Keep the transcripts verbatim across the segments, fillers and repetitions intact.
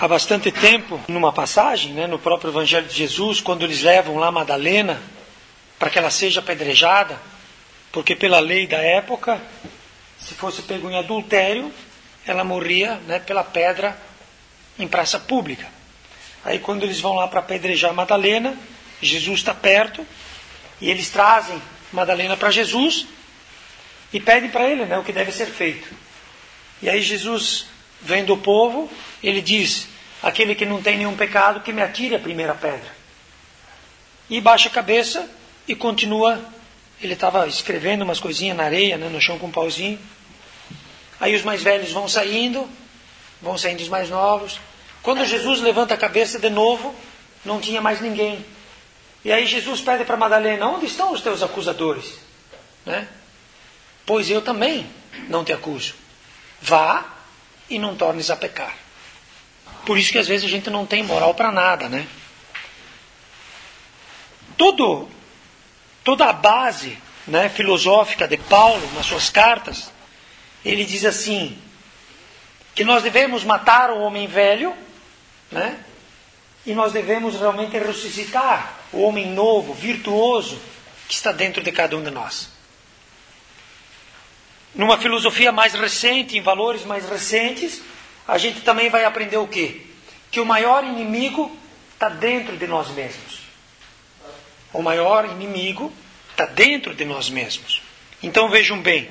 há bastante tempo, numa passagem, né, no próprio Evangelho de Jesus, quando eles levam lá Madalena para que ela seja apedrejada, porque pela lei da época, se fosse pego em adultério, ela morria, né, pela pedra em praça pública. Aí quando eles vão lá para apedrejar Madalena, Jesus está perto, e eles trazem Madalena para Jesus e pedem para ele, né, o que deve ser feito. E aí Jesus, vendo o povo, ele diz: aquele que não tem nenhum pecado, que me atire a primeira pedra. E baixa a cabeça e continua. Ele estava escrevendo umas coisinhas na areia, né, no chão com um pauzinho. Aí os mais velhos vão saindo, vão saindo os mais novos. Quando Jesus levanta a cabeça de novo, não tinha mais ninguém. E aí Jesus pede para Madalena: onde estão os teus acusadores? Né? Pois eu também não te acuso. Vá e não tornes a pecar. Por isso que às vezes a gente não tem moral para nada, né? Todo, toda a base, né, filosófica de Paulo nas suas cartas, ele diz assim, que nós devemos matar o homem velho, né? E nós devemos realmente ressuscitar o homem novo, virtuoso, que está dentro de cada um de nós. Numa filosofia mais recente, em valores mais recentes, a gente também vai aprender o quê? Que o maior inimigo está dentro de nós mesmos. O maior inimigo está dentro de nós mesmos. Então vejam bem,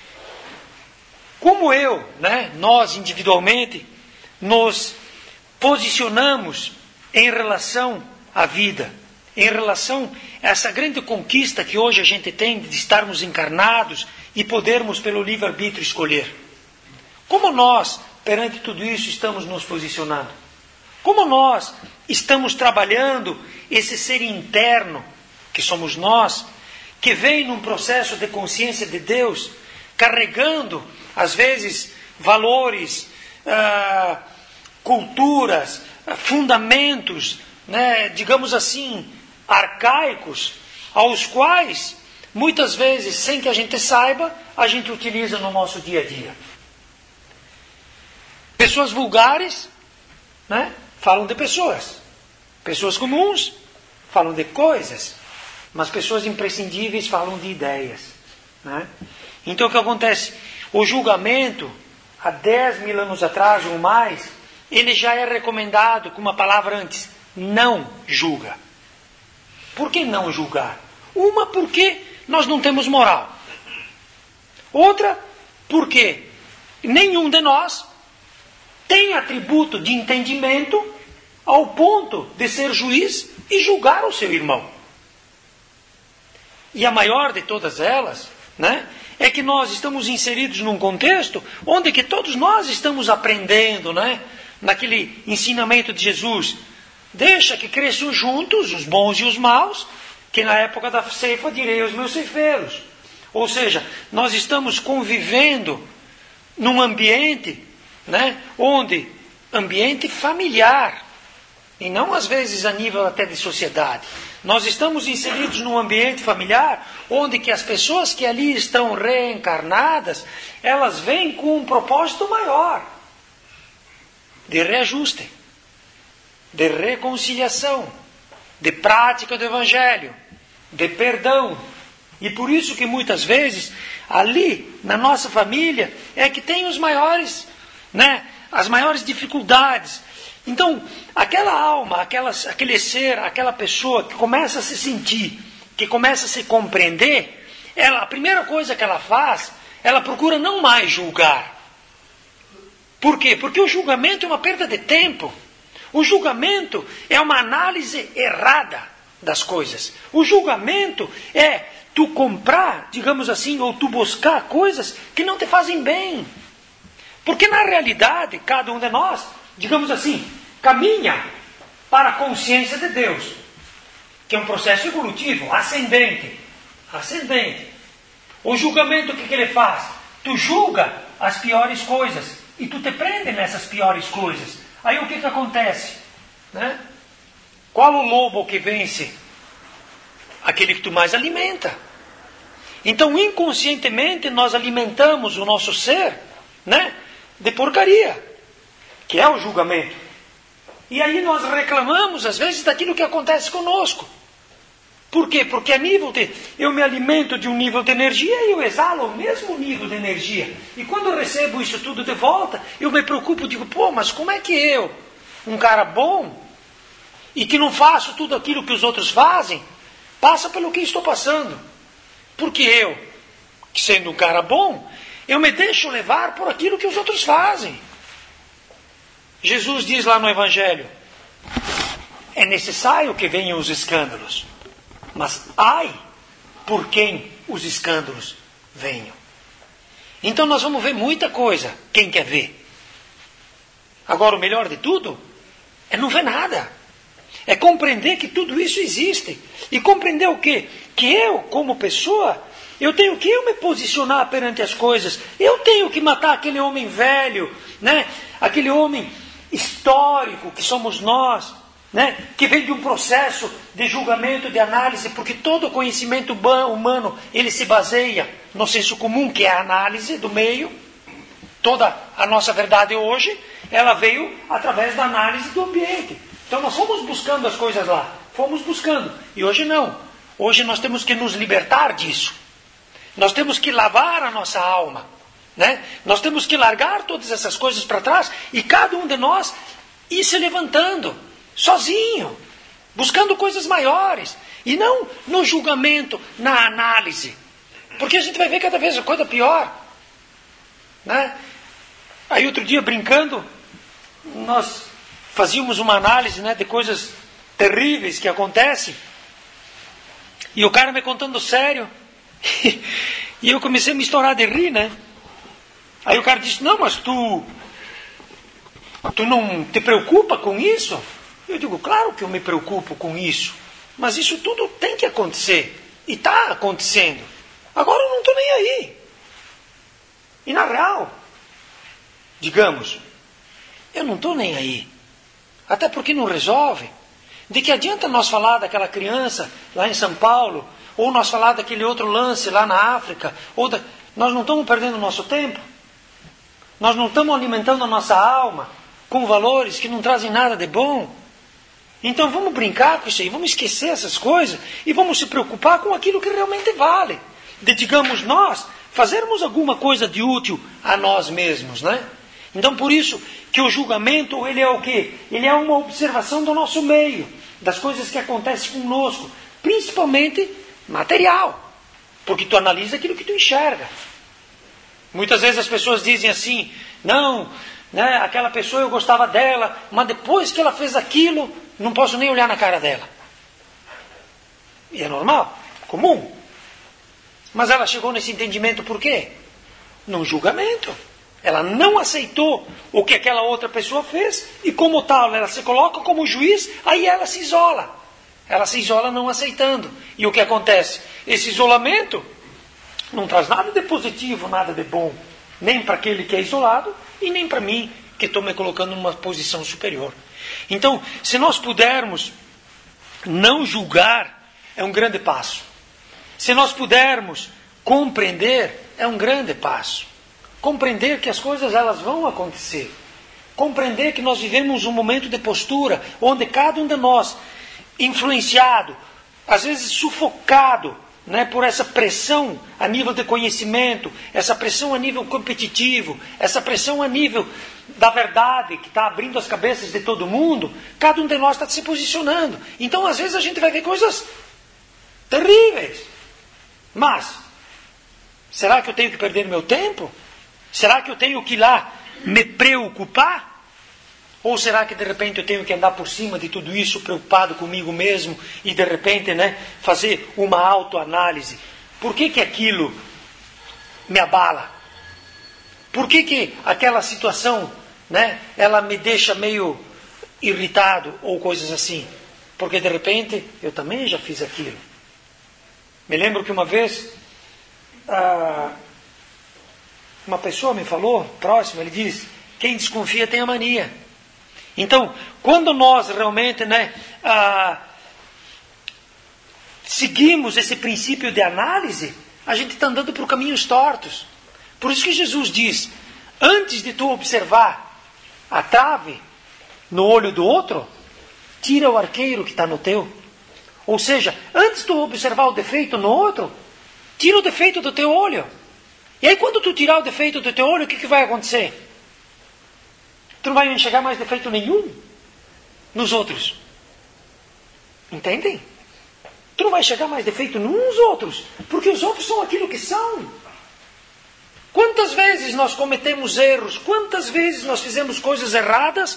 como eu, né, nós individualmente, nos posicionamos em relação à vida, em relação a essa grande conquista que hoje a gente tem de estarmos encarnados e podermos pelo livre-arbítrio escolher. Como nós, perante tudo isso, estamos nos posicionando? Como nós estamos trabalhando esse ser interno, que somos nós, que vem num processo de consciência de Deus, carregando, às vezes, valores, ah, culturas, fundamentos, né, digamos assim, arcaicos, aos quais, muitas vezes, sem que a gente saiba, a gente utiliza no nosso dia a dia. Pessoas vulgares, né, falam de pessoas. Pessoas comuns falam de coisas. Mas pessoas imprescindíveis falam de ideias. Né? Então o que acontece? O julgamento, há dez mil anos atrás ou mais, ele já é recomendado com uma palavra antes: não julga. Por que não julgar? Uma, porque nós não temos moral. Outra, porque nenhum de nós tem atributo de entendimento ao ponto de ser juiz e julgar o seu irmão. E a maior de todas elas, né, é que nós estamos inseridos num contexto onde que todos nós estamos aprendendo, né, naquele ensinamento de Jesus: deixa que cresçam juntos os bons e os maus, que na época da ceifa direi aos meus ceifeiros. Ou seja, nós estamos convivendo num ambiente, né, onde, ambiente familiar, e não às vezes a nível até de sociedade. Nós estamos inseridos num ambiente familiar onde que as pessoas que ali estão reencarnadas, elas vêm com um propósito maior de reajuste, de reconciliação, de prática do Evangelho, de perdão. E por isso que muitas vezes ali na nossa família é que tem os maiores, né, as maiores dificuldades. Então, aquela alma, aquela, aquele ser, aquela pessoa que começa a se sentir, que começa a se compreender, ela, a primeira coisa que ela faz, ela procura não mais julgar. Por quê? Porque o julgamento é uma perda de tempo. O julgamento é uma análise errada das coisas. O julgamento é tu comprar, digamos assim, ou tu buscar coisas que não te fazem bem. Porque na realidade, cada um de nós, digamos assim, caminha para a consciência de Deus, que é um processo evolutivo, ascendente. Ascendente. O julgamento, o que, que ele faz? Tu julga as piores coisas e tu te prende nessas piores coisas. Aí o que, que acontece? Né? Qual o lobo que vence? Aquele que tu mais alimenta. Então, inconscientemente, nós alimentamos o nosso ser, né, de porcaria, que é o julgamento. E aí nós reclamamos, às vezes, daquilo que acontece conosco. Por quê? Porque a nível de... eu me alimento de um nível de energia e eu exalo o mesmo nível de energia. E quando eu recebo isso tudo de volta, eu me preocupo, digo, pô, mas como é que eu, um cara bom, e que não faço tudo aquilo que os outros fazem, passa pelo que estou passando? Porque eu, sendo um cara bom, eu me deixo levar por aquilo que os outros fazem. Jesus diz lá no Evangelho, é necessário que venham os escândalos, mas ai por quem os escândalos venham. Então nós vamos ver muita coisa, quem quer ver. Agora o melhor de tudo é não ver nada. É compreender que tudo isso existe. E compreender o quê? Que eu, como pessoa, eu tenho que eu me posicionar perante as coisas. Eu tenho que matar aquele homem velho, né? Aquele homem histórico que somos nós, né? Que vem de um processo de julgamento, de análise, porque todo conhecimento humano ele se baseia no senso comum, que é a análise do meio. Toda a nossa verdade hoje, ela veio através da análise do ambiente. Então nós fomos buscando as coisas lá, fomos buscando. E hoje não. Hoje nós temos que nos libertar disso. Nós temos que lavar a nossa alma, né? Nós temos que largar todas essas coisas para trás e cada um de nós ir se levantando, sozinho, buscando coisas maiores. E não no julgamento, na análise. Porque a gente vai ver cada vez a coisa pior, né? Aí outro dia, brincando, nós fazíamos uma análise, né, de coisas terríveis que acontecem. E o cara me contando sério. E eu comecei a me estourar de rir, né? Aí o cara disse, não, mas tu... Tu não te preocupa com isso? Eu digo, claro que eu me preocupo com isso. Mas isso tudo tem que acontecer. E está acontecendo. Agora eu não estou nem aí. E na real, digamos, eu não estou nem aí. Até porque não resolve. De que adianta nós falar daquela criança lá em São Paulo, ou nós falar daquele outro lance lá na África, ou da... nós não estamos perdendo o nosso tempo? Nós não estamos alimentando a nossa alma com valores que não trazem nada de bom? Então vamos brincar com isso aí, vamos esquecer essas coisas e vamos se preocupar com aquilo que realmente vale. De, digamos, nós fazermos alguma coisa de útil a nós mesmos, né? Então por isso que o julgamento, ele é o quê? Ele é uma observação do nosso meio, das coisas que acontecem conosco, principalmente material, porque tu analisa aquilo que tu enxerga. Muitas vezes as pessoas dizem assim, não, né, aquela pessoa eu gostava dela, mas depois que ela fez aquilo, não posso nem olhar na cara dela. E é normal, comum. Mas ela chegou nesse entendimento por quê? Num julgamento. Ela não aceitou o que aquela outra pessoa fez e como tal, ela se coloca como juiz, aí ela se isola. Ela se isola não aceitando. E o que acontece? Esse isolamento não traz nada de positivo, nada de bom. Nem para aquele que é isolado e nem para mim, que estou me colocando numa posição superior. Então, se nós pudermos não julgar, é um grande passo. Se nós pudermos compreender, é um grande passo. Compreender que as coisas elas vão acontecer. Compreender que nós vivemos um momento de postura onde cada um de nós, influenciado, às vezes sufocado, né, por essa pressão a nível de conhecimento, essa pressão a nível competitivo, essa pressão a nível da verdade que está abrindo as cabeças de todo mundo, cada um de nós está se posicionando. Então às vezes a gente vai ver coisas terríveis. Mas, será que eu tenho que perder meu tempo? Será que eu tenho que ir lá me preocupar? Ou será que de repente eu tenho que andar por cima de tudo isso, preocupado comigo mesmo, e de repente, né, fazer uma autoanálise? Por que que aquilo me abala? Por que que aquela situação, né, ela me deixa meio irritado ou coisas assim? Porque de repente eu também já fiz aquilo. Me lembro que uma vez... Ah, uma pessoa me falou, próximo, ele diz, quem desconfia tem a mania. Então, quando nós realmente, né, ah, seguimos esse princípio de análise, a gente está andando por caminhos tortos. Por isso que Jesus diz, antes de tu observar a trave, no olho do outro, tira o arqueiro que está no teu. Ou seja, antes de tu observar o defeito no outro, tira o defeito do teu olho. E aí quando tu tirar o defeito do teu olho, o que, que vai acontecer? Tu não vai enxergar mais defeito nenhum nos outros. Entendem? Tu não vai enxergar mais defeito nos outros, porque os outros são aquilo que são. Quantas vezes nós cometemos erros, quantas vezes nós fizemos coisas erradas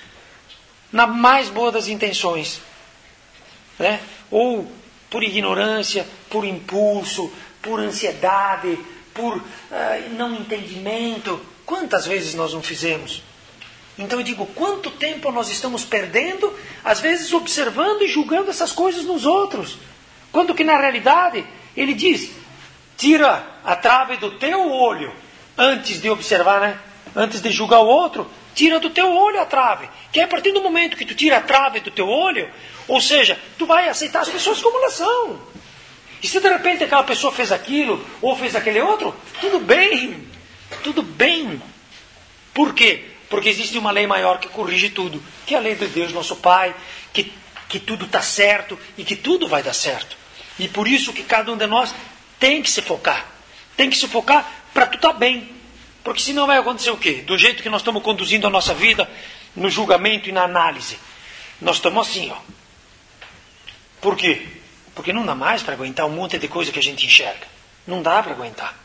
na mais boa das intenções, né? Ou por ignorância, por impulso, por ansiedade, por uh, não entendimento. Quantas vezes nós não fizemos? Então eu digo, quanto tempo nós estamos perdendo, às vezes observando e julgando essas coisas nos outros, quando que na realidade ele diz, tira a trave do teu olho, antes de observar, né? Antes de julgar o outro, tira do teu olho a trave. Que é a partir do momento que tu tira a trave do teu olho, ou seja, tu vai aceitar as pessoas como elas são. E se de repente aquela pessoa fez aquilo, ou fez aquele outro, tudo bem, tudo bem. Por quê? Porque existe uma lei maior que corrige tudo, que é a lei de Deus, nosso Pai, que, que tudo está certo e que tudo vai dar certo. E por isso que cada um de nós tem que se focar. Tem que se focar para tu estar bem. Porque senão vai acontecer o quê? Do jeito que nós estamos conduzindo a nossa vida, no julgamento e na análise. Nós estamos assim, ó. Por quê? Porque não dá mais para aguentar um monte de coisa que a gente enxerga. Não dá para aguentar.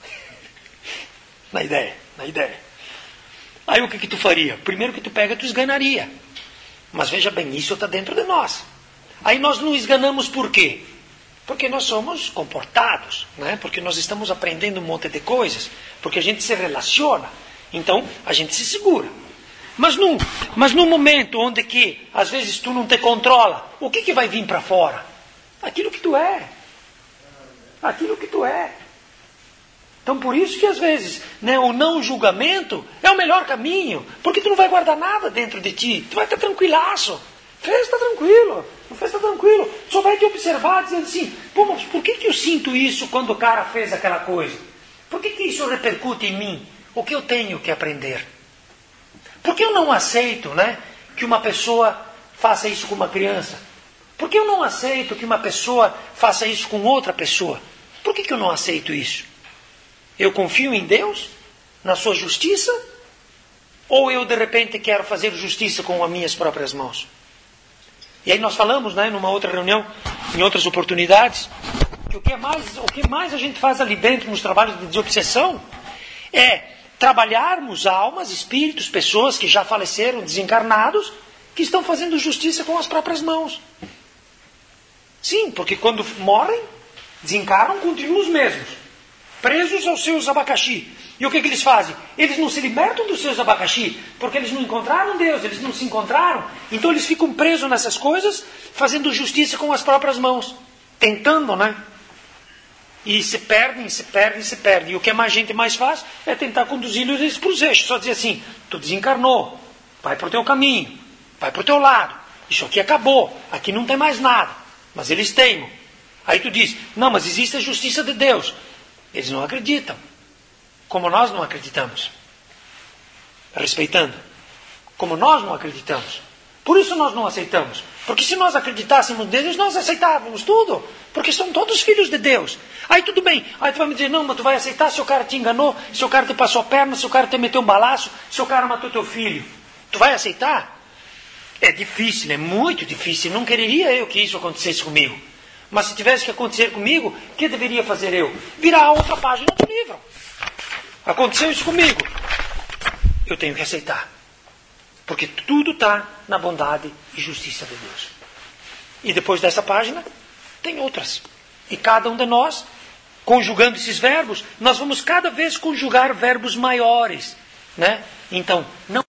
Na ideia, na ideia. Aí o que que tu faria? Primeiro que tu pega, tu esganaria. Mas veja bem, isso está dentro de nós. Aí nós não esganamos por quê? Porque nós somos comportados, né? Porque nós estamos aprendendo um monte de coisas, porque a gente se relaciona, então a gente se segura. Mas num, mas num momento onde que, às vezes, tu não te controla, o que que vai vir para fora? Aquilo que tu é. Aquilo que tu é. Então por isso que às vezes, né, o não julgamento é o melhor caminho, porque tu não vai guardar nada dentro de ti, tu vai estar tranquilaço. Fez, está tranquilo. Não fez, está tranquilo. Só vai te observar dizendo assim, pô, mas por que que eu sinto isso quando o cara fez aquela coisa? Por que que isso repercute em mim? O que eu tenho que aprender? Por que eu não aceito, né, que uma pessoa faça isso com uma criança? Por que eu não aceito que uma pessoa faça isso com outra pessoa? Por que que eu não aceito isso? Eu confio em Deus? Na sua justiça? Ou eu de repente quero fazer justiça com as minhas próprias mãos? E aí nós falamos, né, numa outra reunião, em outras oportunidades, que o que, é mais, o que mais a gente faz ali dentro nos trabalhos de desobsessão é trabalharmos almas, espíritos, pessoas que já faleceram, desencarnados, que estão fazendo justiça com as próprias mãos. Sim, porque quando morrem, desencarnam, continuam os mesmos, presos aos seus abacaxi. E o que, que eles fazem? Eles não se libertam dos seus abacaxi, porque eles não encontraram Deus, eles não se encontraram. Então eles ficam presos nessas coisas, fazendo justiça com as próprias mãos. Tentando, né? E se perdem, se perdem, se perdem. E o que a gente mais faz é tentar conduzi-los para os eixos. Só dizer assim, tu desencarnou, vai para o teu caminho, vai para o teu lado. Isso aqui acabou, aqui não tem mais nada. Mas eles teimam. Aí tu diz, não, mas existe a justiça de Deus. Eles não acreditam. Como nós não acreditamos. Respeitando. Como nós não acreditamos. Por isso nós não aceitamos. Porque se nós acreditássemos em Deus, nós aceitávamos tudo. Porque são todos filhos de Deus. Aí tudo bem. Aí tu vai me dizer, não, mas tu vai aceitar se o cara te enganou, se o cara te passou a perna, se o cara te meteu um balaço, se o cara matou teu filho. Tu vai aceitar? É difícil, é muito difícil. Não quereria eu que isso acontecesse comigo. Mas se tivesse que acontecer comigo, o que deveria fazer eu? Virar a outra página do livro. Aconteceu isso comigo. Eu tenho que aceitar. Porque tudo está na bondade e justiça de Deus. E depois dessa página, tem outras. E cada um de nós, conjugando esses verbos, nós vamos cada vez conjugar verbos maiores, né? Então, não